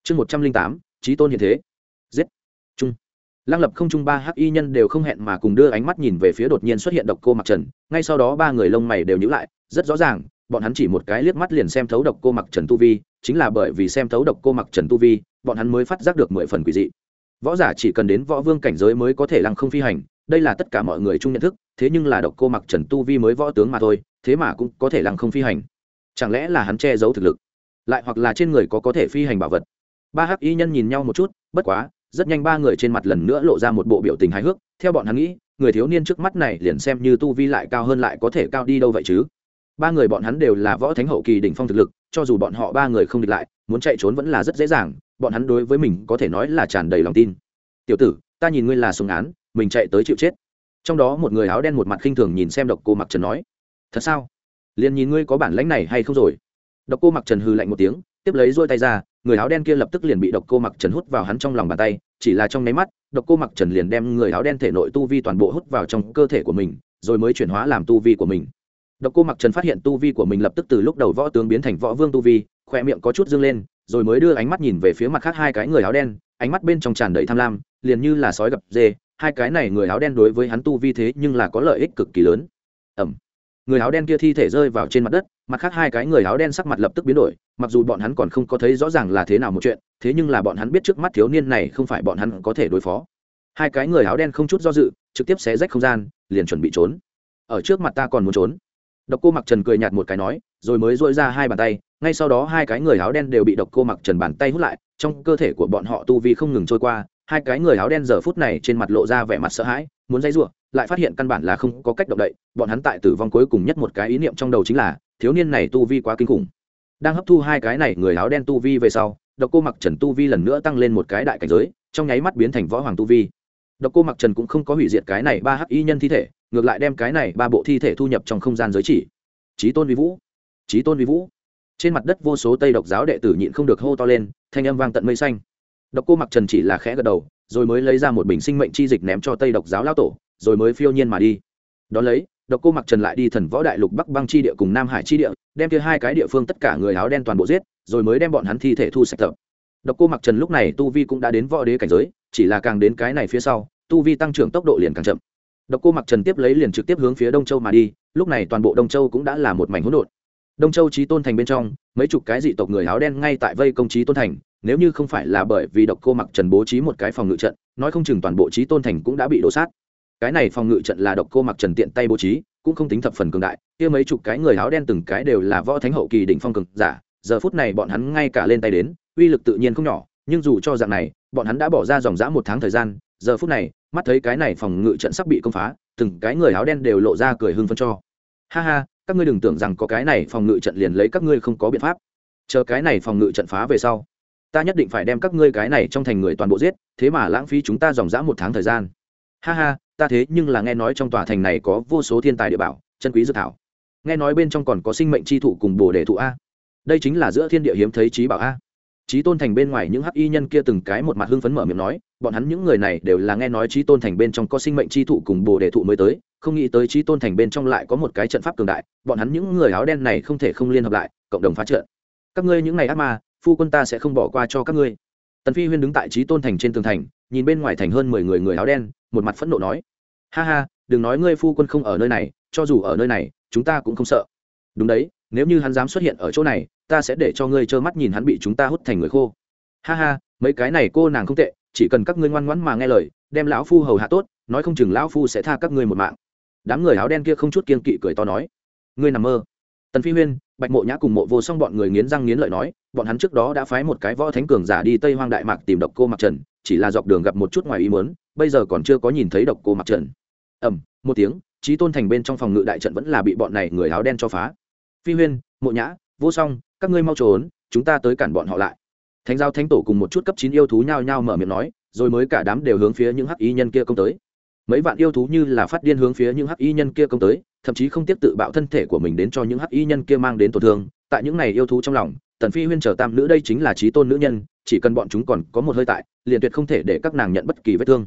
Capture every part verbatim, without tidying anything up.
chương một trăm linh tám trí tôn hiện thế. Giết. Trung. Lăng lập không trung ba hắc y nhân đều không hẹn mà cùng đưa ánh mắt nhìn về phía đột nhiên xuất hiện độc cô mặc trần, ngay sau đó ba người lông mày đều nhíu lại, rất rõ ràng bọn hắn chỉ một cái liếc mắt liền xem thấu độc cô mặc trần tu vi, chính là bởi vì xem thấu độc cô mặc trần tu vi, bọn hắn mới phát giác được mười phần quỷ dị. Võ giả chỉ cần đến võ vương cảnh giới mới có thể lăng không phi hành, đây là tất cả mọi người chung nhận thức, thế nhưng là độc cô mặc trần tu vi mới võ tướng mà thôi, thế mà cũng có thể lăng không phi hành. Chẳng lẽ là hắn che giấu thực lực, lại hoặc là trên người có có thể phi hành bảo vật? Ba hắc y nhân nhìn nhau một chút, bất quá rất nhanh ba người trên mặt lần nữa lộ ra một bộ biểu tình hài hước, theo bọn hắn nghĩ, người thiếu niên trước mắt này liền xem như tu vi lại cao hơn lại có thể cao đi đâu vậy chứ? Ba người bọn hắn đều là võ thánh hậu kỳ đỉnh phong thực lực, cho dù bọn họ ba người không địch lại, muốn chạy trốn vẫn là rất dễ dàng, bọn hắn đối với mình có thể nói là tràn đầy lòng tin. Tiểu tử, ta nhìn ngươi là súng án, mình chạy tới chịu chết. Trong đó một người áo đen một mặt khinh thường nhìn xem độc cô mặc trần nói. Thật sao? Liền nhìn ngươi có bản lĩnh này hay không rồi. Độc cô mặc trần hừ lạnh một tiếng, tiếp lấy duỗi tay ra, người áo đen kia lập tức liền bị độc cô mặc trần hút vào hắn trong lòng bàn tay, chỉ là trong nháy mắt, độc cô mặc trần liền đem người áo đen thể nội tu vi toàn bộ hút vào trong cơ thể của mình, rồi mới chuyển hóa làm tu vi của mình. Độc cô mặc trần phát hiện tu vi của mình lập tức từ lúc đầu võ tướng biến thành võ vương tu vi, khóe miệng có chút dương lên, rồi mới đưa ánh mắt nhìn về phía mặt khác hai cái người áo đen, ánh mắt bên trong tràn đầy tham lam, liền như là sói gặp dê. Hai cái này người áo đen đối với hắn tu vi thế nhưng là có lợi ích cực kỳ lớn. Ẩm. Người áo đen kia thi thể rơi vào trên mặt đất, mặt khác hai cái người áo đen sắc mặt lập tức biến đổi, mặc dù bọn hắn còn không có thấy rõ ràng là thế nào một chuyện, thế nhưng là bọn hắn biết trước mắt thiếu niên này không phải bọn hắn có thể đối phó. Hai cái người áo đen không chút do dự, trực tiếp xé rách không gian, liền chuẩn bị trốn. Ở trước mặt ta còn muốn trốn? Độc cô mặc trần cười nhạt một cái nói, rồi mới duỗi ra hai bàn tay, ngay sau đó hai cái người áo đen đều bị độc cô mặc trần bàn tay hút lại, trong cơ thể của bọn họ tu vi không ngừng trôi qua. Hai cái người áo đen giờ phút này trên mặt lộ ra vẻ mặt sợ hãi, muốn dây rủa, lại phát hiện căn bản là không có cách động đậy. Bọn hắn tại tử vong cuối cùng nhất một cái ý niệm trong đầu chính là thiếu niên này tu vi quá kinh khủng. Đang hấp thu hai cái này người áo đen tu vi về sau, độc cô mặc trần tu vi lần nữa tăng lên một cái đại cảnh giới, trong nháy mắt biến thành võ hoàng tu vi. Độc cô mặc trần cũng không có hủy diệt cái này ba hắc y nhân thi thể, ngược lại đem cái này ba bộ thi thể thu nhập trong không gian giới chỉ. Chí tôn vi vũ, chí tôn vi vũ. Trên mặt đất vô số tây độc giáo đệ tử nhịn không được hô to lên, thanh âm vang tận mây xanh. Độc cô mặc trần chỉ là khẽ gật đầu, rồi mới lấy ra một bình sinh mệnh chi dịch ném cho tây độc giáo lão tổ, rồi mới phiêu nhiên mà đi. Đón lấy, độc cô mặc trần lại đi thần võ đại lục bắc băng chi địa cùng nam hải chi địa, đem kia hai cái địa phương tất cả người áo đen toàn bộ giết, rồi mới đem bọn hắn thi thể thu sạch tập. Độc cô mặc trần lúc này tu vi cũng đã đến võ đế cảnh giới, chỉ là càng đến cái này phía sau, tu vi tăng trưởng tốc độ liền càng chậm. Độc cô mặc trần tiếp lấy liền trực tiếp hướng phía đông châu mà đi, lúc này toàn bộ đông châu cũng đã là một mảnh hỗn độn. Đông châu chí tôn thành bên trong, mấy chục cái dị tộc người áo đen ngay tại vây công chí tôn thành, nếu như không phải là bởi vì độc cô mặc trần bố trí một cái phòng ngự trận, nói không chừng toàn bộ chí tôn thành cũng đã bị đổ sát. Cái này phòng ngự trận là độc cô mặc trần tiện tay bố trí, cũng không tính thập phần cường đại, kia mấy chục cái người áo đen từng cái đều là võ thánh hậu kỳ đỉnh phong cường giả, giờ phút này bọn hắn ngay cả lên tay đến, uy lực tự nhiên không nhỏ, nhưng dù cho dạng này, bọn hắn đã bỏ ra dòng dã một tháng thời gian, giờ phút này, mắt thấy cái này phòng ngự trận sắp bị công phá, từng cái người áo đen đều lộ ra cười hưng phấn cho. Ha ha, các ngươi đừng tưởng rằng có cái này phòng ngự trận liền lấy các ngươi không có biện pháp. Chờ cái này phòng ngự trận phá về sau, ta nhất định phải đem các ngươi cái này trong thành người toàn bộ giết, thế mà lãng phí chúng ta dòng dã một tháng thời gian. Ha ha, ta thế nhưng là nghe nói trong tòa thành này có vô số thiên tài địa bảo, chân quý dược thảo. Nghe nói bên trong còn có sinh mệnh chi thụ cùng bồ đề thụ a. Đây chính là giữa thiên địa hiếm thấy trí bảo a. Chí tôn thành bên ngoài những hắc y nhân kia từng cái một mặt hưng phấn mở miệng nói, bọn hắn những người này đều là nghe nói chí tôn thành bên trong có sinh mệnh chi thụ cùng bồ đề thụ mới tới, không nghĩ tới chí tôn thành bên trong lại có một cái trận pháp cường đại, bọn hắn những người áo đen này không thể không liên hợp lại, cộng đồng phá trận. Các ngươi những này ác ma, phu quân ta sẽ không bỏ qua cho các ngươi. Tần Phi Huyên đứng tại chí tôn thành trên tường thành, nhìn bên ngoài thành hơn mười người người áo đen, một mặt phẫn nộ nói: ha ha, đừng nói ngươi phu quân không ở nơi này, cho dù ở nơi này, chúng ta cũng không sợ. Đúng đấy, nếu như hắn dám xuất hiện ở chỗ này, ta sẽ để cho ngươi trơ mắt nhìn hắn bị chúng ta hút thành người khô. Ha ha, mấy cái này cô nàng không tệ, chỉ cần các ngươi ngoan ngoãn mà nghe lời, đem lão phu hầu hạ tốt, nói không chừng lão phu sẽ tha các ngươi một mạng. Đám người áo đen kia không chút kiêng kỵ cười to nói: ngươi nằm mơ. Tần Phi Huyên, Bạch Mộ Nhã cùng Mộ Vô Song bọn người nghiến răng nghiến lợi nói, bọn hắn trước đó đã phái một cái võ thánh cường giả đi Tây Hoang Đại Mạc tìm độc cô Mặc Trần, chỉ là dọc đường gặp một chút ngoài ý muốn, bây giờ còn chưa có nhìn thấy độc cô Mặc Trần. Ầm, một tiếng, chí tôn thành bên trong phòng ngự đại trận vẫn là bị bọn này người áo đen cho phá. Phi Huyên, Mộ Nhã, Vô Song, các ngươi mau trốn, chúng ta tới cản bọn họ lại. Thánh giao thánh tổ cùng một chút cấp chín yêu thú nhao nhao mở miệng nói, rồi mới cả đám đều hướng phía những hắc y nhân kia công tới. Mấy vạn yêu thú như là phát điên hướng phía những hắc y nhân kia công tới, thậm chí không tiếp tự bạo thân thể của mình đến cho những hắc y nhân kia mang đến tổn thương. Tại những này yêu thú trong lòng, Tần Phi Huyên chờ tam nữ đây chính là chí tôn nữ nhân, chỉ cần bọn chúng còn có một hơi tại, liền tuyệt không thể để các nàng nhận bất kỳ vết thương.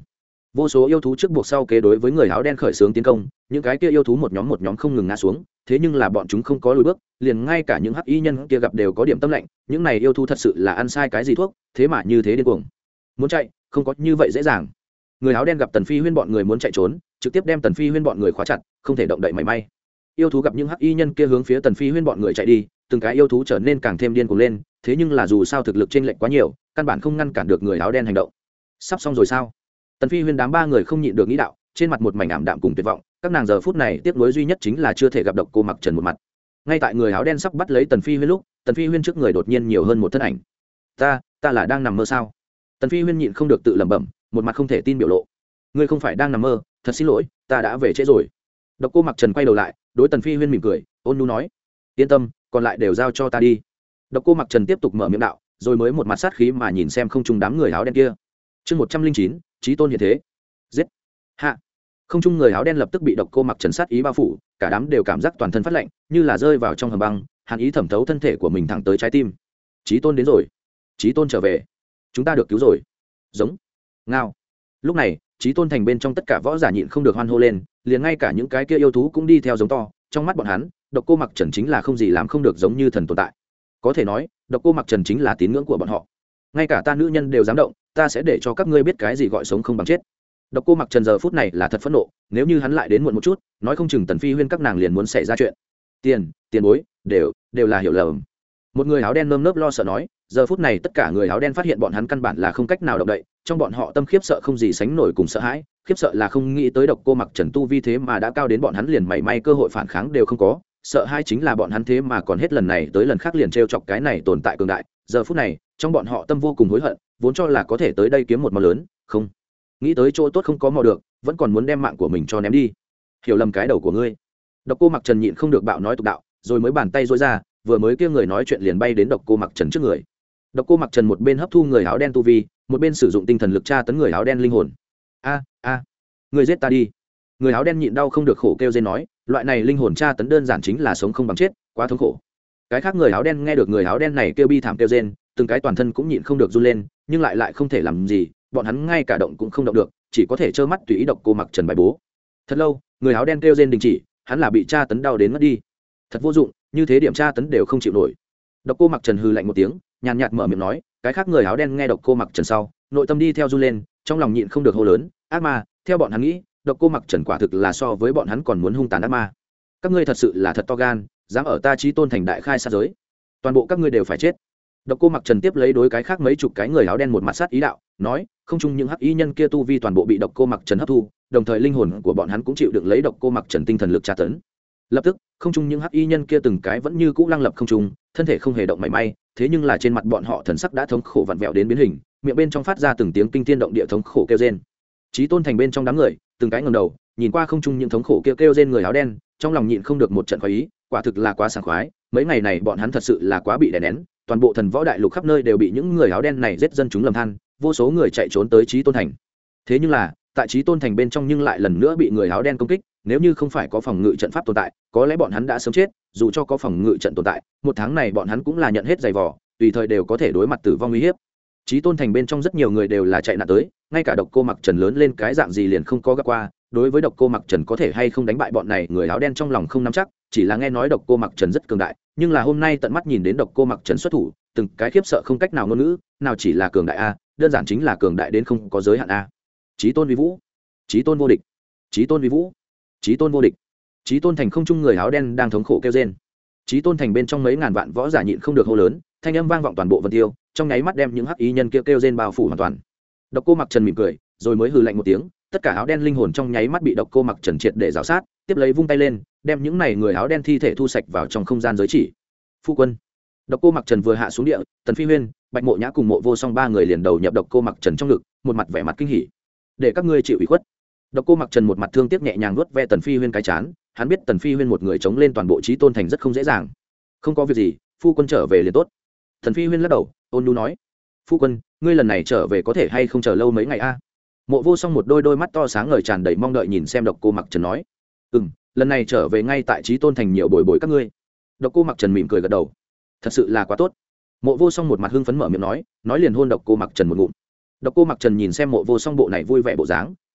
vô số yêu thú trước buộc sau kế đối với người áo đen khởi xướng tiến công, những cái kia yêu thú một nhóm một nhóm không ngừng ngã xuống, thế nhưng là bọn chúng không có lùi bước, liền ngay cả những hắc y nhân kia gặp đều có điểm tâm lạnh, những này yêu thú thật sự là ăn sai cái gì thuốc, thế mà như thế điên cuồng. Muốn chạy, không có như vậy dễ dàng. Người áo đen gặp Tần Phi Huyên bọn người muốn chạy trốn, trực tiếp đem Tần Phi Huyên bọn người khóa chặt, không thể động đậy mảy may. Yêu thú gặp những hắc y nhân kia hướng phía Tần Phi Huyên bọn người chạy đi, từng cái yêu thú trở nên càng thêm điên cuồng lên, thế nhưng là dù sao thực lực chênh lệch quá nhiều, căn bản không ngăn cản được người áo đen hành động. Sắp xong rồi sao? Tần Phi Huyên đám ba người không nhịn được nghĩ đạo, trên mặt một mảnh ảm đạm cùng tuyệt vọng, các nàng giờ phút này tiếc nuối duy nhất chính là chưa thể gặp Độc Cô Mặc Trần một mặt. Ngay tại người áo đen sắp bắt lấy Tần Phi Huyên lúc, Tần Phi Huyên trước người đột nhiên nhiều hơn một thân ảnh. Ta, ta là đang nằm mơ sao? Tần Phi Huyên nhịn không được tự lẩm bẩm, một mặt không thể tin biểu lộ. Ngươi không phải đang nằm mơ, thật xin lỗi, ta đã về trễ rồi. Độc Cô Mặc Trần quay đầu lại, đối Tần Phi Huyên mỉm cười, ôn nhu nói, yên tâm, còn lại đều giao cho ta đi. Độc Cô Mặc Trần tiếp tục mở miệng đạo, rồi mới một mặt sát khí mà nhìn xem không trung đám người áo đen kia. Chương một trăm linh chín, Chí Tôn hiện thế. Giết. Hạ. Không trung người áo đen lập tức bị Độc Cô Mặc Trần sát ý bao phủ, cả đám đều cảm giác toàn thân phát lạnh, như là rơi vào trong hầm băng, hàn ý thẩm thấu thân thể của mình thẳng tới trái tim. Chí Tôn đến rồi. Chí Tôn trở về. Chúng ta được cứu rồi. Giống. Ngao. Lúc này, Chí Tôn thành bên trong tất cả võ giả nhịn không được hoan hô lên, liền ngay cả những cái kia yêu thú cũng đi theo giống to, trong mắt bọn hắn, Độc Cô Mặc Trần chính là không gì làm không được, giống như thần tồn tại. Có thể nói, Độc Cô Mặc Trần chính là tín ngưỡng của bọn họ. Ngay cả ta nữ nhân đều dám động, ta sẽ để cho các ngươi biết cái gì gọi sống không bằng chết. Độc Cô Mặc Trần giờ phút này là thật phẫn nộ, nếu như hắn lại đến muộn một chút, nói không chừng Tần Phi Huyên các nàng liền muốn xảy ra chuyện. Tiền, tiền bối, đều, đều là hiểu lầm. Một người áo đen nơm nớp lo sợ nói, giờ phút này tất cả người áo đen phát hiện bọn hắn căn bản là không cách nào động đậy, trong bọn họ tâm khiếp sợ không gì sánh nổi cùng sợ hãi, khiếp sợ là không nghĩ tới Độc Cô Mặc Trần tu vi thế mà đã cao đến bọn hắn liền mảy may cơ hội phản kháng đều không có, sợ hãi chính là bọn hắn thế mà còn hết lần này tới lần khác liền trêu chọc cái này tồn tại cường đại, giờ phút này, trong bọn họ tâm vô cùng hối hận, vốn cho là có thể tới đây kiếm một món lớn, không nghĩ tới chỗ tốt không có mò được, vẫn còn muốn đem mạng của mình cho ném đi. Hiểu lầm cái đầu của ngươi. Độc Cô Mặc Trần nhịn không được bạo nói tục đạo, rồi mới bàn tay duỗi ra, vừa mới kia người nói chuyện liền bay đến Độc Cô Mặc Trần trước người. Độc Cô Mặc Trần một bên hấp thu người áo đen tu vi, một bên sử dụng tinh thần lực tra tấn người áo đen linh hồn. A a, người giết ta đi. Người áo đen nhịn đau không được khổ kêu rên nói, loại này linh hồn tra tấn đơn giản chính là sống không bằng chết, quá thống khổ. Cái khác người áo đen nghe được người áo đen này kêu bi thảm kêu rên, từng cái toàn thân cũng nhịn không được run lên, nhưng lại lại không thể làm gì, bọn hắn ngay cả động cũng không động được, chỉ có thể trơ mắt tùy ý Độc Cô Mặc Trần bài bố. Thật lâu, người áo đen kêu rên đình chỉ, hắn là bị tra tấn đau đến mất đi. Thật vô dụng, như thế điểm tra tấn đều không chịu nổi. Độc Cô Mặc Trần hừ lạnh một tiếng, nhàn nhạt mở miệng nói, cái khác người áo đen nghe Độc Cô Mặc Trần sau, nội tâm đi theo run lên, trong lòng nhịn không được hô lớn, ác ma, theo bọn hắn nghĩ, Độc Cô Mặc Trần quả thực là so với bọn hắn còn muốn hung tàn ác ma. Các ngươi thật sự là thật to gan, dám ở ta Chí Tôn thành đại khai sát giới, toàn bộ các ngươi đều phải chết. Độc Cô Mặc Trần tiếp lấy đối cái khác mấy chục cái người áo đen một mặt sát ý đạo, nói, không chung những hắc y nhân kia tu vi toàn bộ bị Độc Cô Mặc Trần hấp thu, đồng thời linh hồn của bọn hắn cũng chịu đựng lấy Độc Cô Mặc Trần tinh thần lực tra tấn. Lập tức, không chung những hắc y nhân kia từng cái vẫn như cũ lăng lập không trung, thân thể không hề động mảy may, thế nhưng là trên mặt bọn họ thần sắc đã thống khổ vặn vẹo đến biến hình, miệng bên trong phát ra từng tiếng kinh thiên động địa thống khổ kêu rên. Chí Tôn thành bên trong đám người, từng cái ngẩng đầu, nhìn qua không chung những thống khổ kêu kêu rên người áo đen, trong lòng nhịn không được một trận khoái ý, quả thực là quá sảng khoái, mấy ngày này bọn hắn thật sự là quá bị đè nén, toàn bộ thần võ đại lục khắp nơi đều bị những người áo đen này giết dân chúng lầm than, vô số người chạy trốn tới Chí Tôn thành. Thế nhưng là, tại Chí Tôn thành bên trong nhưng lại lần nữa bị người áo đen công kích, nếu như không phải có phòng ngự trận pháp tồn tại, có lẽ bọn hắn đã sớm chết, dù cho có phòng ngự trận tồn tại, một tháng này bọn hắn cũng là nhận hết dày vò, tùy thời đều có thể đối mặt tử vong nguy hiểm. Chí Tôn thành bên trong rất nhiều người đều là chạy nạn tới, ngay cả Độc Cô Mặc Trần lớn lên cái dạng gì liền không có gặp qua, đối với Độc Cô Mặc Trần có thể hay không đánh bại bọn này người áo đen trong lòng không nắm chắc, chỉ là nghe nói Độc Cô Mặc Trần rất cường đại, nhưng là hôm nay tận mắt nhìn đến Độc Cô Mặc Trần xuất thủ, từng cái khiếp sợ không cách nào ngôn ngữ, nào chỉ là cường đại a, đơn giản chính là cường đại đến không có giới hạn a. Chí Tôn vi vũ, Chí Tôn vô địch, Chí Tôn vi vũ, Chí Tôn vô địch. Chí Tôn thành không trung người áo đen đang thống khổ kêu rên. Chí Tôn thành bên trong mấy ngàn vạn võ giả nhịn không được hô lớn, thanh âm vang vọng toàn bộ Vân Tiêu, trong nháy mắt đem những hắc ý nhân kia kêu, kêu rên bao phủ hoàn toàn. Độc Cô Mặc Trần mỉm cười, rồi mới hừ lạnh một tiếng, tất cả áo đen linh hồn trong nháy mắt bị Độc Cô Mặc Trần triệt để rào sát, tiếp lấy vung tay lên, đem những này người áo đen thi thể thu sạch vào trong không gian giới chỉ. Phu quân. Độc Cô Mặc Trần vừa hạ xuống địa, Tần Phi Huyên, Bạch Mộ Nhã cùng Mộ Vô Song ba người liền đầu nhập Độc Cô Mặc Trần trong ngực, một mặt vẻ mặt kinh hỉ. Để các ngươi chịu ủy khuất. Độc Cô Mặc Trần một mặt thương tiếc nhẹ nhàng nuốt ve Tần Phi Huyên cái chán, hắn biết Tần Phi Huyên một người chống lên toàn bộ Chí Tôn thành rất không dễ dàng. Không có việc gì, phu quân trở về liền tốt. Tần Phi Huyên lắc đầu, ôn nhu nói, phu quân, ngươi lần này trở về có thể hay không chờ lâu mấy ngày a? Mộ Vô Song một đôi đôi mắt to sáng ngời tràn đầy mong đợi nhìn xem Độc Cô Mặc Trần nói, ừm, lần này trở về ngay tại Chí Tôn thành nhiều bồi bồi các ngươi. Độc Cô Mặc Trần mỉm cười gật đầu, thật sự là quá tốt. Mộ Vô Song một mặt hưng phấn mở miệng nói, nói liền hôn Độc Cô Mặc Trần một ngụm. Độc Cô Mặc Trần nhìn xem Mộ Vô Song bộ này vui vẻ bộ dáng,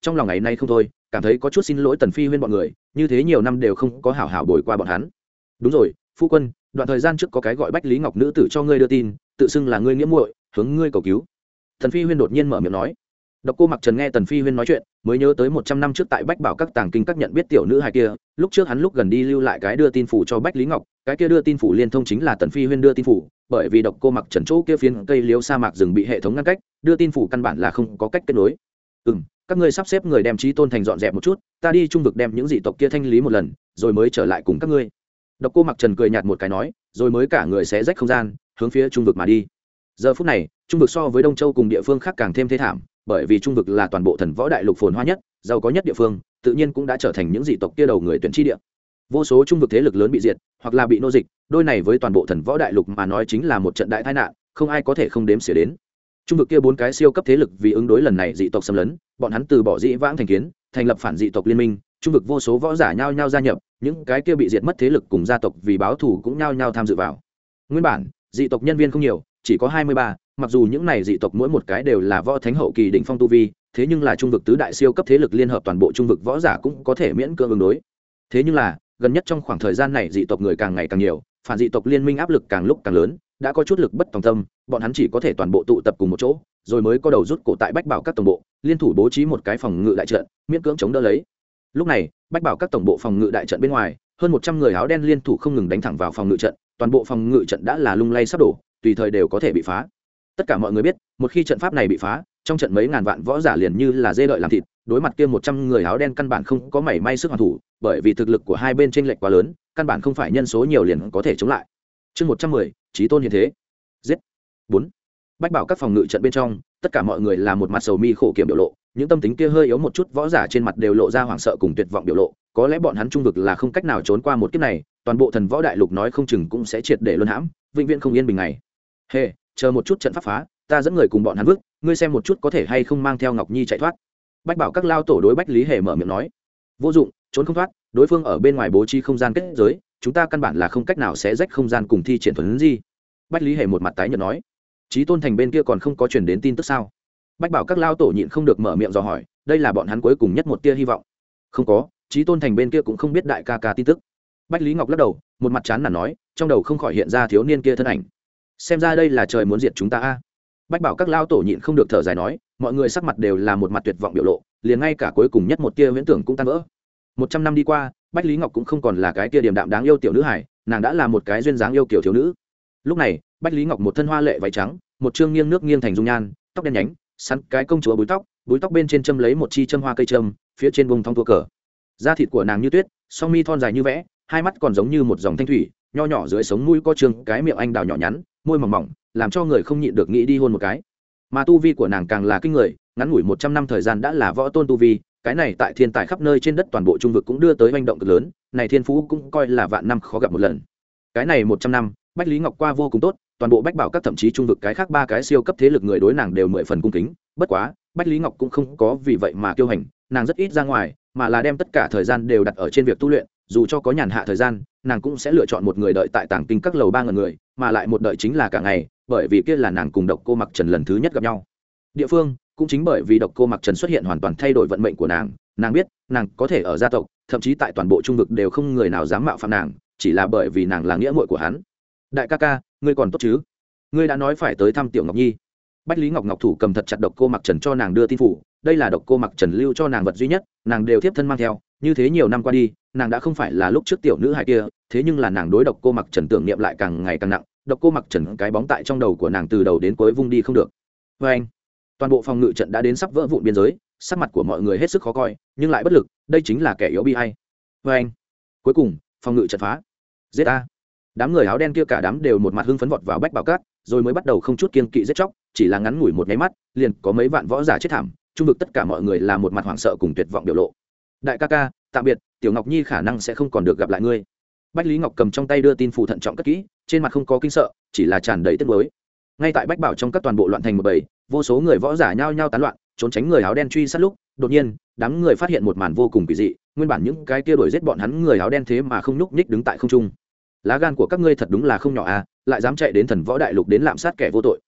trong lòng ngày nay không thôi, cảm thấy có chút xin lỗi Tần Phi Huyên bọn người, như thế nhiều năm đều không có hảo hảo bồi qua bọn hắn. Đúng rồi, phu quân, đoạn thời gian trước có cái gọi Bách Lý Ngọc nữ tử cho ngươi đưa tin, tự xưng là ngươi nghĩa muội, hướng ngươi cầu cứu. Tần Phi Huyên đột nhiên mở miệng nói. Độc Cô Mặc Trần nghe Tần Phi Huyên nói chuyện, mới nhớ tới một trăm năm trước tại Bách Bảo các tàng kinh các nhận biết tiểu nữ hài kia, lúc trước hắn lúc gần đi lưu lại cái đưa tin phủ cho Bách Lý Ngọc, cái kia đưa tin phủ liên thông chính là Tần Phi Huyên đưa tin phủ, bởi vì Độc Cô Mặc Trần chỗ kia phiến cây liễu sa mạc rừng bị hệ thống ngăn cách, đưa tin phủ căn bản là không có cách kết nối. Ừm, các ngươi sắp xếp người đem Chí Tôn thành dọn dẹp một chút, ta đi trung vực đem những dị tộc kia thanh lý một lần, rồi mới trở lại cùng các ngươi. Độc Cô Mặc Trần cười nhạt một cái nói, rồi mới cả người sẽ rách không gian, hướng phía trung vực mà đi. Giờ phút này, trung vực so với Đông Châu cùng địa phương khác càng thêm thê thảm, bởi vì trung vực là toàn bộ thần võ đại lục phồn hoa nhất, giàu có nhất địa phương, tự nhiên cũng đã trở thành những dị tộc kia đầu người tuyển chi địa. Vô số trung vực thế lực lớn bị diệt, hoặc là bị nô dịch, đôi này với toàn bộ thần võ đại lục mà nói chính là một trận đại tai nạn, không ai có thể không đếm xỉa đến. Trung vực kia bốn cái siêu cấp thế lực vì ứng đối lần này dị tộc xâm lấn, bọn hắn từ bỏ dĩ vãng thành kiến, thành lập phản dị tộc liên minh, trung vực vô số võ giả nhao nhao gia nhập, những cái kia bị diệt mất thế lực cùng gia tộc vì báo thù cũng nhao nhao tham dự vào. Nguyên bản, dị tộc nhân viên không nhiều, chỉ có hai mươi ba, mặc dù những này dị tộc mỗi một cái đều là võ thánh hậu kỳ đỉnh phong tu vi, thế nhưng là trung vực tứ đại siêu cấp thế lực liên hợp toàn bộ trung vực võ giả cũng có thể miễn cưỡng ứng đối. Thế nhưng là, gần nhất trong khoảng thời gian này dị tộc người càng ngày càng nhiều, phản dị tộc liên minh áp lực càng lúc càng lớn, đã có chút lực bất tòng tâm, bọn hắn chỉ có thể toàn bộ tụ tập cùng một chỗ, rồi mới có đầu rút cổ tại Bách Bảo các tổng bộ, liên thủ bố trí một cái phòng ngự đại trận, miễn cưỡng chống đỡ lấy. Lúc này, Bách Bảo các tổng bộ phòng ngự đại trận bên ngoài, hơn một trăm người áo đen liên thủ không ngừng đánh thẳng vào phòng ngự trận, toàn bộ phòng ngự trận đã là lung lay sắp đổ, tùy thời đều có thể bị phá. Tất cả mọi người biết, một khi trận pháp này bị phá, trong trận mấy ngàn vạn võ giả liền như là dê đợi làm thịt, đối mặt kia một trăm người áo đen căn bản không có mảy may sức hoàn thủ, bởi vì thực lực của hai bên chênh lệch quá lớn, căn bản không phải nhân số nhiều liền có thể chống lại. Chương một trăm mười, Chí Tôn hiện thế. Giết. bốn. Bách Bảo các phòng ngự trận bên trong, tất cả mọi người là một mặt sầu mi khổ kiểm biểu lộ, những tâm tính kia hơi yếu một chút võ giả trên mặt đều lộ ra hoảng sợ cùng tuyệt vọng biểu lộ, có lẽ bọn hắn trung vực là không cách nào trốn qua một kiếp này, toàn bộ thần võ đại lục nói không chừng cũng sẽ triệt để luân hãm, vĩnh viễn không yên bình ngày. Hê, hey, chờ một chút trận pháp phá, ta dẫn người cùng bọn hắn vứt, ngươi xem một chút có thể hay không mang theo Ngọc Nhi chạy thoát. Bách Bảo các lao tổ đối Bách Lý Hề mở miệng nói, vô dụng, trốn không thoát, đối phương ở bên ngoài bố trí không gian kết giới, chúng ta căn bản là không cách nào sẽ rách không gian cùng thi triển thuần gì. Bách Lý Hề một mặt tái nhợt nói, Chí Tôn thành bên kia còn không có truyền đến tin tức sao? Bách Bảo các lao tổ nhịn không được mở miệng dò hỏi, đây là bọn hắn cuối cùng nhất một tia hy vọng. Không có, Chí Tôn thành bên kia cũng không biết đại ca ca tin tức. Bách Lý Ngọc lắc đầu, một mặt chán nản nói, trong đầu không khỏi hiện ra thiếu niên kia thân ảnh. Xem ra đây là trời muốn diệt chúng ta a. Bách Bảo các lao tổ nhịn không được thở dài nói, mọi người sắc mặt đều là một mặt tuyệt vọng biểu lộ, liền ngay cả cuối cùng nhất một tia viễn tưởng cũng tan vỡ. Một trăm năm đi qua, Bách Lý Ngọc cũng không còn là cái kia điềm đạm đáng yêu tiểu nữ hải, nàng đã là một cái duyên dáng yêu kiểu thiếu nữ. Lúc này, Bách Lý Ngọc một thân hoa lệ váy trắng, một trương nghiêng nước nghiêng thành dung nhan, tóc đen nhánh, sắn cái công chúa búi tóc, búi tóc bên trên châm lấy một chi châm hoa cây châm, phía trên vùng thong tua cờ. Da thịt của nàng như tuyết, song mi thon dài như vẽ, hai mắt còn giống như một dòng thanh thủy, nho nhỏ dưới sống mũi có trương cái miệng anh đào nhỏ nhắn, môi mỏng mỏng, làm cho người không nhịn được nghĩ đi hôn một cái. Mà tu vi của nàng càng là kinh người, ngắn ngủi một trăm năm thời gian đã là võ tôn tu vi, cái này tại thiên tài khắp nơi trên đất toàn bộ trung vực cũng đưa tới hành động cực lớn, này thiên phú cũng coi là vạn năm khó gặp một lần. Cái này một trăm năm, Bách Lý Ngọc qua vô cùng tốt, toàn bộ Bách Bảo các thậm chí trung vực cái khác ba cái siêu cấp thế lực người đối nàng đều mười phần cung kính, bất quá, Bách Lý Ngọc cũng không có vì vậy mà kiêu hành, nàng rất ít ra ngoài, mà là đem tất cả thời gian đều đặt ở trên việc tu luyện, dù cho có nhàn hạ thời gian, nàng cũng sẽ lựa chọn một người đợi tại tàng kinh các lầu ba ngàn người, mà lại một đợi chính là cả ngày, bởi vì kia là nàng cùng Độc Cô Mặc Trần lần thứ nhất gặp nhau. Địa phương cũng chính bởi vì Độc Cô Mặc Trần xuất hiện hoàn toàn thay đổi vận mệnh của nàng, nàng biết, nàng có thể ở gia tộc, thậm chí tại toàn bộ trung vực đều không người nào dám mạo phạm nàng, chỉ là bởi vì nàng là nghĩa muội của hắn. Đại ca ca, ngươi còn tốt chứ? Ngươi đã nói phải tới thăm tiểu Ngọc Nhi. Bách Lý Ngọc Ngọc thủ cầm thật chặt Độc Cô Mặc Trần cho nàng đưa tin phủ, đây là Độc Cô Mặc Trần lưu cho nàng vật duy nhất, nàng đều tiếp thân mang theo, như thế nhiều năm qua đi, nàng đã không phải là lúc trước tiểu nữ hài kia, thế nhưng là nàng đối Độc Cô Mặc Trần tưởng niệm lại càng ngày càng nặng, Độc Cô Mặc Trần cái bóng tại trong đầu của nàng từ đầu đến cuối vung đi không được. Và anh, toàn bộ phòng ngự trận đã đến sắp vỡ vụn biên giới, sắc mặt của mọi người hết sức khó coi, nhưng lại bất lực, đây chính là kẻ yếu bi ai. Và anh, cuối cùng, phòng ngự trận phá. Giết a! Đám người áo đen kia cả đám đều một mặt hưng phấn vọt vào Bách Bảo Các, rồi mới bắt đầu không chút kiêng kỵ giết chóc, chỉ là ngắn ngủi một cái mắt, liền có mấy vạn võ giả chết thảm, trung vực tất cả mọi người là một mặt hoảng sợ cùng tuyệt vọng biểu lộ. Đại ca ca, tạm biệt, tiểu Ngọc Nhi khả năng sẽ không còn được gặp lại ngươi. Bách Lý Ngọc cầm trong tay đưa tin phủ thận trọng cất kỹ, trên mặt không có kinh sợ, chỉ là tràn đầy tiếc nuối. Ngay tại Bách Bảo trong các toàn bộ loạn thành một bầy, vô số người võ giả nhao nhao tán loạn, trốn tránh người áo đen truy sát lúc, đột nhiên, đám người phát hiện một màn vô cùng kỳ dị, nguyên bản những cái kia đuổi giết bọn hắn người áo đen thế mà không nhúc nhích đứng tại không trung. Lá gan của các ngươi thật đúng là không nhỏ à, lại dám chạy đến thần võ đại lục đến lạm sát kẻ vô tội.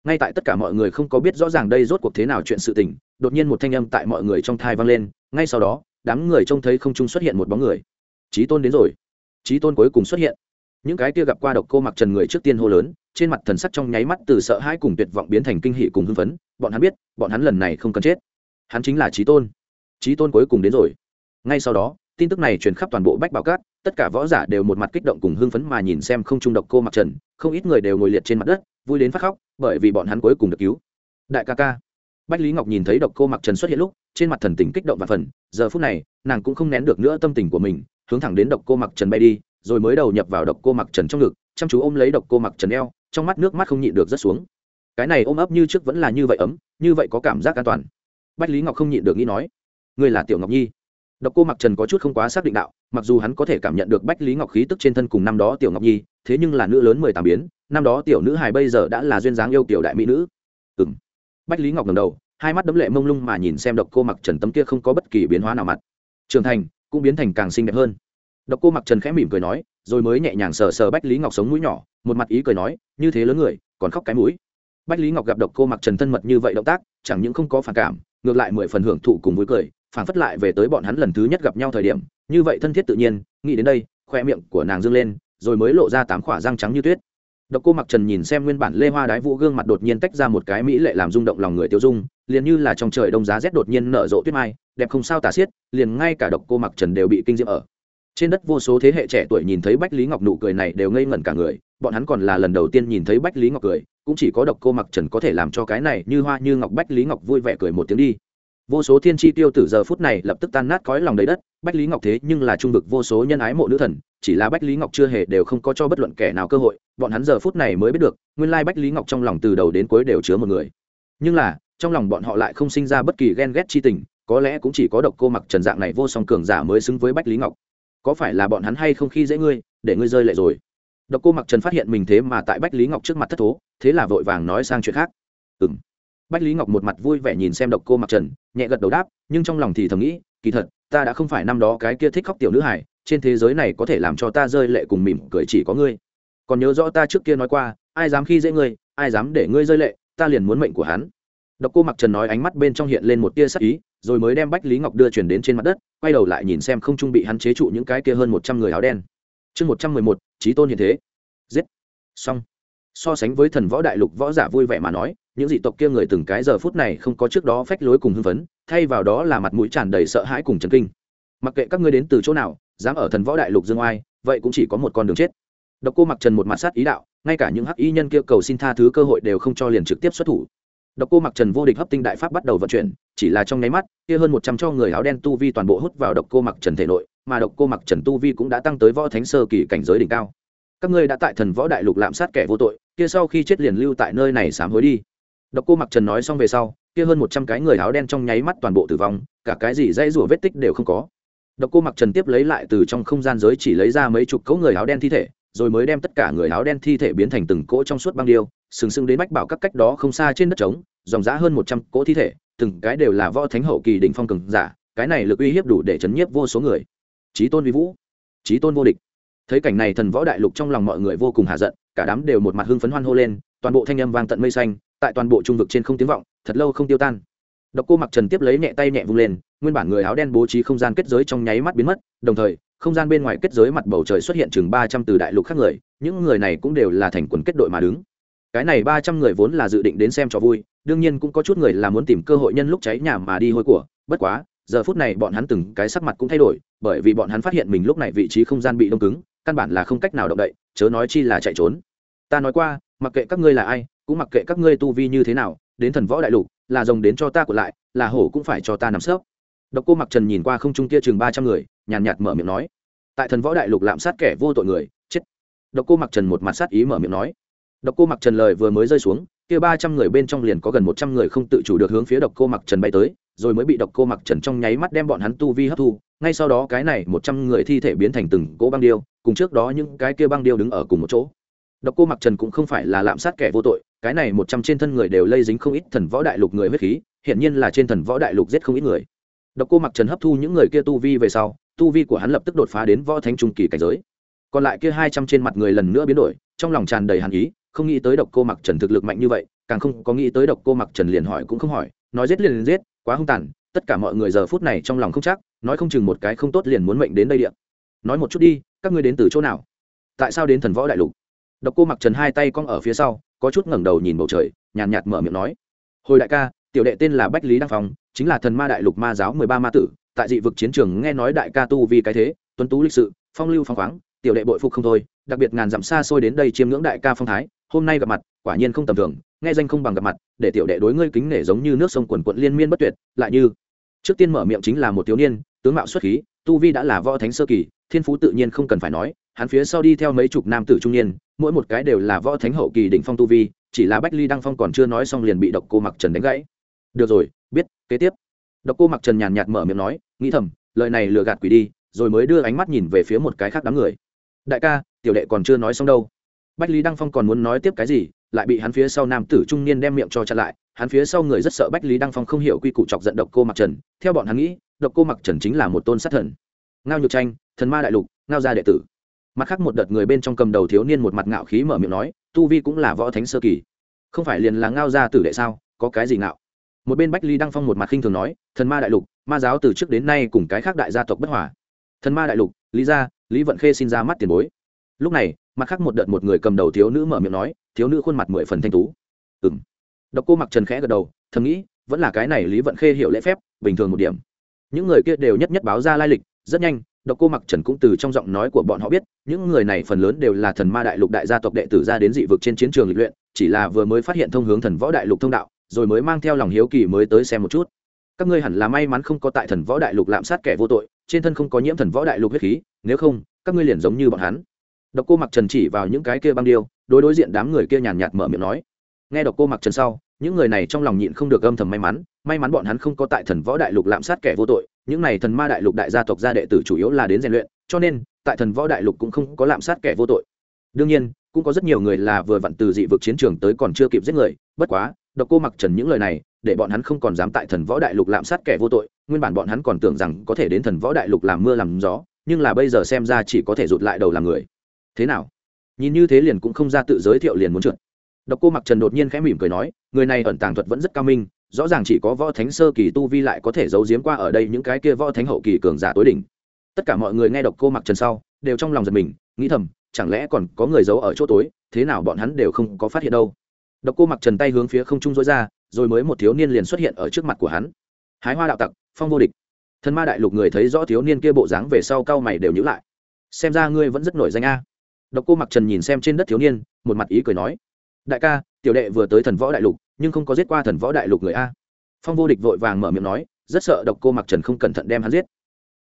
ngay tại tất cả mọi người không có biết rõ ràng đây rốt cuộc thế nào chuyện sự tình, đột nhiên một thanh âm tại mọi người trong thai vang lên, ngay sau đó đám người trông thấy không trung xuất hiện một bóng người. Chí Tôn đến rồi. Chí Tôn cuối cùng xuất hiện. Những cái kia gặp qua Độc Cô Mặc Trần người trước tiên hô lớn, trên mặt thần sắc trong nháy mắt từ sợ hãi cùng tuyệt vọng biến thành kinh hỉ cùng hưng phấn, bọn hắn biết bọn hắn lần này không cần chết, hắn chính là Chí Tôn. Chí Tôn cuối cùng đến rồi. Ngay sau đó tin tức này truyền khắp toàn bộ Bách Bảo Các, tất cả võ giả đều một mặt kích động cùng hưng phấn mà nhìn xem không trung Độc Cô Mặc Trần, không ít người đều ngồi liệt trên mặt đất vui đến phát khóc, bởi vì bọn hắn cuối cùng được cứu. Đại ca ca. Bách Lý Ngọc nhìn thấy Độc Cô Mặc Trần xuất hiện lúc, trên mặt thần tình kích động và phần, giờ phút này nàng cũng không nén được nữa tâm tình của mình, hướng thẳng đến Độc Cô Mặc Trần bay đi, rồi mới đầu nhập vào Độc Cô Mặc Trần trong ngực, chăm chú ôm lấy Độc Cô Mặc Trần eo, trong mắt nước mắt không nhịn được rớt xuống. Cái này ôm ấp như trước vẫn là như vậy ấm, như vậy có cảm giác an toàn. Bách Lý Ngọc không nhịn được nghĩ nói, ngươi là Tiểu Ngọc Nhi. Độc Cô Mặc Trần có chút không quá xác định đạo, mặc dù hắn có thể cảm nhận được Bách Lý Ngọc khí tức trên thân cùng năm đó Tiểu Ngọc Nhi, thế nhưng là nữ lớn mười tám biến, năm đó tiểu nữ hài bây giờ đã là duyên dáng yêu tiểu đại mỹ nữ. Ừm. Bách Lý Ngọc ngẩng đầu, hai mắt đấm lệ mông lung mà nhìn xem Độc Cô Mặc Trần tấm kia không có bất kỳ biến hóa nào mặt. Trưởng thành, cũng biến thành càng xinh đẹp hơn. Độc Cô Mặc Trần khẽ mỉm cười nói, rồi mới nhẹ nhàng sờ sờ Bách Lý Ngọc sống mũi nhỏ, một mặt ý cười nói, như thế lớn người, còn khóc cái mũi. Bách Lý Ngọc gặp Độc Cô Mặc Trần thân mật như vậy động tác, chẳng những không có phản cảm, ngược lại mười phần hưởng thụ cùng vui cười, phảng phất lại về tới bọn hắn lần thứ nhất gặp nhau thời điểm, như vậy thân thiết tự nhiên. Nghĩ đến đây, khoe miệng của nàng dương lên, rồi mới lộ ra tám khỏa răng trắng như tuyết. Độc Cô Mặc Trần nhìn xem nguyên bản lê hoa đái vũ gương mặt đột nhiên tách ra một cái mỹ lệ làm rung động lòng người tiêu dung, liền như là trong trời đông giá rét đột nhiên nở rộ tuyết mai, đẹp không sao tả xiết, liền ngay cả Độc Cô Mặc Trần đều bị kinh diễm ở. Trên đất vô số thế hệ trẻ tuổi nhìn thấy Bách Lý Ngọc nụ cười này đều ngây ngẩn cả người, bọn hắn còn là lần đầu tiên nhìn thấy Bách Lý Ngọc cười, cũng chỉ có Độc Cô Mặc Trần có thể làm cho cái này như hoa như ngọc Bách Lý Ngọc vui vẻ cười một tiếng đi. Vô số thiên chi tiêu tử giờ phút này lập tức tan nát cõi lòng đầy đất, Bách Lý Ngọc thế nhưng là trung vực vô số nhân ái mộ nữ thần, chỉ là Bách Lý Ngọc chưa hề đều không có cho bất luận kẻ nào cơ hội, bọn hắn giờ phút này mới biết được, nguyên lai Bách Lý Ngọc trong lòng từ đầu đến cuối đều chứa một người. Nhưng là, trong lòng bọn họ lại không sinh ra bất kỳ ghen ghét chi tình, có lẽ cũng chỉ có Độc Cô Mặc Trần dạng này vô song cường giả mới xứng với Bách Lý Ngọc. Có phải là bọn hắn hay không khi dễ ngươi, để ngươi rơi lệ rồi? Độc Cô Mặc Trần phát hiện mình thế mà tại Bách Lý Ngọc trước mặt thất thố, thế là vội vàng nói sang chuyện khác. Ừm. Bách Lý Ngọc một mặt vui vẻ nhìn xem Độc Cô Mặc Trần, nhẹ gật đầu đáp, nhưng trong lòng thì thầm nghĩ, kỳ thật, ta đã không phải năm đó cái kia thích khóc tiểu nữ hài, trên thế giới này có thể làm cho ta rơi lệ cùng mỉm cười chỉ có ngươi. Còn nhớ rõ ta trước kia nói qua, ai dám khi dễ ngươi, ai dám để ngươi rơi lệ, ta liền muốn mệnh của hắn. Độc Cô Mặc Trần nói, ánh mắt bên trong hiện lên một tia sắc ý, rồi mới đem Bách Lý Ngọc đưa chuyển đến trên mặt đất, quay đầu lại nhìn xem không trung bị hắn chế trụ những cái kia hơn một trăm người áo đen. Chương một trăm mười một, Chí Tôn hiện thế. Giết. Xong. So sánh với thần võ đại lục võ giả vui vẻ mà nói, những dị tộc kia người từng cái giờ phút này không có trước đó phách lối cùng hưng phấn, thay vào đó là mặt mũi tràn đầy sợ hãi cùng chấn kinh. Mặc kệ các ngươi đến từ chỗ nào, dám ở thần võ đại lục dương oai, vậy cũng chỉ có một con đường chết. Độc Cô Mặc Trần một mặt sát ý đạo, ngay cả những hắc y nhân kia cầu xin tha thứ cơ hội đều không cho, liền trực tiếp xuất thủ. Độc Cô Mặc Trần vô địch hấp tinh đại pháp bắt đầu vận chuyển, chỉ là trong nháy mắt, kia hơn một trăm cho người áo đen tu vi toàn bộ hút vào Độc Cô Mặc Trần thể nội, mà Độc Cô Mặc Trần tu vi cũng đã tăng tới võ thánh sơ kỳ cảnh giới đỉnh cao. Các ngươi đã tại thần võ đại lục lạm sát kẻ vô tội, kia sau khi chết liền lưu tại nơi này sám hối đi. Độc Cô Mặc Trần nói xong về sau, kia hơn một trăm cái người áo đen trong nháy mắt toàn bộ tử vong, cả cái gì dây rủa vết tích đều không có. Độc Cô Mặc Trần tiếp lấy lại từ trong không gian giới chỉ lấy ra mấy chục cỗ người áo đen thi thể, rồi mới đem tất cả người áo đen thi thể biến thành từng cỗ trong suốt băng điêu, sừng sững đến Bách Bảo Các cách đó không xa trên đất trống, dòng giá hơn một trăm cỗ thi thể, từng cái đều là võ thánh hậu kỳ đỉnh phong cường giả, cái này lực uy hiếp đủ để chấn nhiếp vô số người. Chí Tôn uy vũ, Chí Tôn vô địch. Thấy cảnh này, thần võ đại lục trong lòng mọi người vô cùng hạ giận, cả đám đều một mặt hưng phấn hoan hô lên, toàn bộ thanh âm vang tận mây xanh, tại toàn bộ trung vực trên không tiếng vọng, thật lâu không tiêu tan. Độc Cô Mặc Trần tiếp lấy nhẹ tay nhẹ vung lên, nguyên bản người áo đen bố trí không gian kết giới trong nháy mắt biến mất, đồng thời, không gian bên ngoài kết giới mặt bầu trời xuất hiện chừng ba trăm từ đại lục khác người, những người này cũng đều là thành quần kết đội mà đứng. Cái này ba trăm người vốn là dự định đến xem cho vui, đương nhiên cũng có chút người là muốn tìm cơ hội nhân lúc cháy nhà mà đi hôi của, bất quá, giờ phút này bọn hắn từng cái sắc mặt cũng thay đổi, bởi vì bọn hắn phát hiện mình lúc này vị trí không gian bị đông cứng, căn bản là không cách nào động đậy, chớ nói chi là chạy trốn. Ta nói qua, mặc kệ các ngươi là ai, cũng mặc kệ các ngươi tu vi như thế nào, đến thần võ đại lục, là rồng đến cho ta của lại, là hổ cũng phải cho ta nằm sấp. Độc Cô Mặc Trần nhìn qua không trung kia chừng ba trăm người, nhàn nhạt mở miệng nói, tại thần võ đại lục lạm sát kẻ vô tội người, chết. Độc Cô Mặc Trần một mặt sát ý mở miệng nói. Độc Cô Mặc Trần lời vừa mới rơi xuống, kia ba trăm người bên trong liền có gần một trăm người không tự chủ được hướng phía Độc Cô Mặc Trần bay tới, rồi mới bị Độc Cô Mặc Trần trong nháy mắt đem bọn hắn tu vi hấp thu, ngay sau đó cái này một trăm người thi thể biến thành từng cỗ băng điêu, cùng trước đó những cái kia băng điêu đứng ở cùng một chỗ. Độc Cô Mặc Trần cũng không phải là lạm sát kẻ vô tội, cái này một trăm trên thân người đều lây dính không ít thần võ đại lục người huyết khí, hiển nhiên là trên thần võ đại lục giết không ít người. Độc Cô Mặc Trần hấp thu những người kia tu vi về sau, tu vi của hắn lập tức đột phá đến võ thánh trung kỳ cảnh giới. Còn lại kia hai trăm trên mặt người lần nữa biến đổi, trong lòng tràn đầy hàn ý, không nghĩ tới Độc Cô Mặc Trần thực lực mạnh như vậy, càng không có nghĩ tới độc cô mặc trần liền hỏi cũng không hỏi, nói giết liền liền giết, quá hung tàn. Tất cả mọi người giờ phút này trong lòng không chắc, nói không chừng một cái không tốt liền muốn mệnh đến đây địa. Nói một chút đi, các ngươi đến từ chỗ nào? Tại sao đến thần võ đại lục? Độc cô mặc trần hai tay cong ở phía sau, có chút ngẩng đầu nhìn bầu trời, nhàn nhạt mở miệng nói: hồi đại ca, tiểu đệ tên là Bách Lý Đăng Phong, chính là thần ma đại lục ma giáo mười ba ma tử, tại dị vực chiến trường nghe nói đại ca tu vì cái thế tuấn tú lịch sự, phong lưu phong khoáng, tiểu đệ bội phục không thôi, đặc biệt ngàn dặm xa xôi đến đây chiêm ngưỡng đại ca phong thái, hôm nay gặp mặt quả nhiên không tầm thường, nghe danh không bằng gặp mặt, để tiểu đệ đối ngươi kính nể giống như nước sông quần quận liên miên bất tuyệt. Lại như trước tiên mở miệng chính là một thiếu niên, tướng mạo xuất khí, tu vi đã là võ thánh sơ kỳ, thiên phú tự nhiên không cần phải nói, hắn phía sau đi theo mấy chục nam tử trung niên, mỗi một cái đều là võ thánh hậu kỳ đỉnh phong tu vi, chỉ là Bách Ly Đăng Phong còn chưa nói xong liền bị độc cô mặc trần đánh gãy. Được rồi, biết, kế tiếp. Độc cô mặc trần nhàn nhạt mở miệng nói, nghĩ thầm, lời này lừa gạt quỷ đi, rồi mới đưa ánh mắt nhìn về phía một cái khác đám người. Đại ca, tiểu đệ còn chưa nói xong đâu. Bách Lý Đăng Phong còn muốn nói tiếp cái gì, lại bị hắn phía sau nam tử trung niên đem miệng cho chặn lại. Hắn phía sau người rất sợ Bách Lý Đăng Phong không hiểu quy củ chọc giận độc cô mặc trần, theo bọn hắn nghĩ, độc cô mặc trần chính là một tôn sát thần. Ngao Nhược Tranh, thần ma đại lục, ngao gia đệ tử. Mặt khác một đợt người bên trong cầm đầu thiếu niên một mặt ngạo khí mở miệng nói, tu vi cũng là võ thánh sơ kỳ, không phải liền là ngao gia tử đệ sao, có cái gì ngạo? Một bên Bách Lý Đăng Phong một mặt khinh thường nói, thần ma đại lục, ma giáo từ trước đến nay cùng cái khác đại gia tộc bất hòa. Thần ma đại lục, lý gia, lý vận khê xin ra mắt tiền bối. Lúc này, mặt khác một đợt một người cầm đầu thiếu nữ mở miệng nói, thiếu nữ khuôn mặt mười phần thanh tú. Ừm. Độc cô mặc trần khẽ gật đầu, thầm nghĩ, vẫn là cái này lý vận khê hiểu lễ phép, bình thường một điểm. Những người kia đều nhất nhất báo ra lai lịch, rất nhanh, độc cô mặc trần cũng từ trong giọng nói của bọn họ biết, những người này phần lớn đều là thần ma đại lục đại gia tộc đệ tử ra đến dị vực trên chiến trường lịch luyện, chỉ là vừa mới phát hiện thông hướng thần võ đại lục thông đạo, rồi mới mang theo lòng hiếu kỳ mới tới xem một chút. Các ngươi hẳn là may mắn không có tại thần võ đại lục lạm sát kẻ vô tội, trên thân không có nhiễm thần võ đại lục huyết khí, nếu không, các ngươi liền giống như bọn hắn. Độc cô mặc trần chỉ vào những cái kia băng điêu, đối đối diện đám người kia nhàn nhạt mở miệng nói. Nghe độc cô mặc trần sau, những người này trong lòng nhịn không được âm thầm may mắn, may mắn bọn hắn không có tại thần võ đại lục lạm sát kẻ vô tội, những này thần ma đại lục đại gia tộc gia đệ tử chủ yếu là đến rèn luyện, cho nên tại thần võ đại lục cũng không có lạm sát kẻ vô tội. Đương nhiên, cũng có rất nhiều người là vừa vặn từ dị vực chiến trường tới còn chưa kịp giết người, bất quá, độc cô mặc trần những lời này, để bọn hắn không còn dám tại thần võ đại lục lạm sát kẻ vô tội, nguyên bản bọn hắn còn tưởng rằng có thể đến thần võ đại lục làm mưa làm gió, nhưng là bây giờ xem ra chỉ có thể rụt lại đầu làm người. Thế nào? Nhìn như thế liền cũng không ra tự giới thiệu liền muốn trượt. Độc cô mặc trần đột nhiên khẽ mỉm cười nói, người này ẩn tàng thuật vẫn rất cao minh, rõ ràng chỉ có võ thánh sơ kỳ tu vi lại có thể giấu giếm qua ở đây những cái kia võ thánh hậu kỳ cường giả tối đỉnh. Tất cả mọi người nghe độc cô mặc trần sau, đều trong lòng giật mình, nghĩ thầm, chẳng lẽ còn có người giấu ở chỗ tối, thế nào bọn hắn đều không có phát hiện đâu. Độc cô mặc trần tay hướng phía không trung dối ra, rồi mới một thiếu niên liền xuất hiện ở trước mặt của hắn. Hái hoa đạo tặc, phong vô địch. Thần ma đại lục người thấy rõ thiếu niên kia bộ dáng về sau cau mày đều nhíu lại. Xem ra ngươi vẫn rất nổi danh a. Độc cô mặc trần nhìn xem trên đất thiếu niên, một mặt ý cười nói, đại ca, tiểu đệ vừa tới thần võ đại lục, nhưng không có giết qua thần võ đại lục người a. Phong vô địch vội vàng mở miệng nói, rất sợ độc cô mặc trần không cẩn thận đem hắn giết,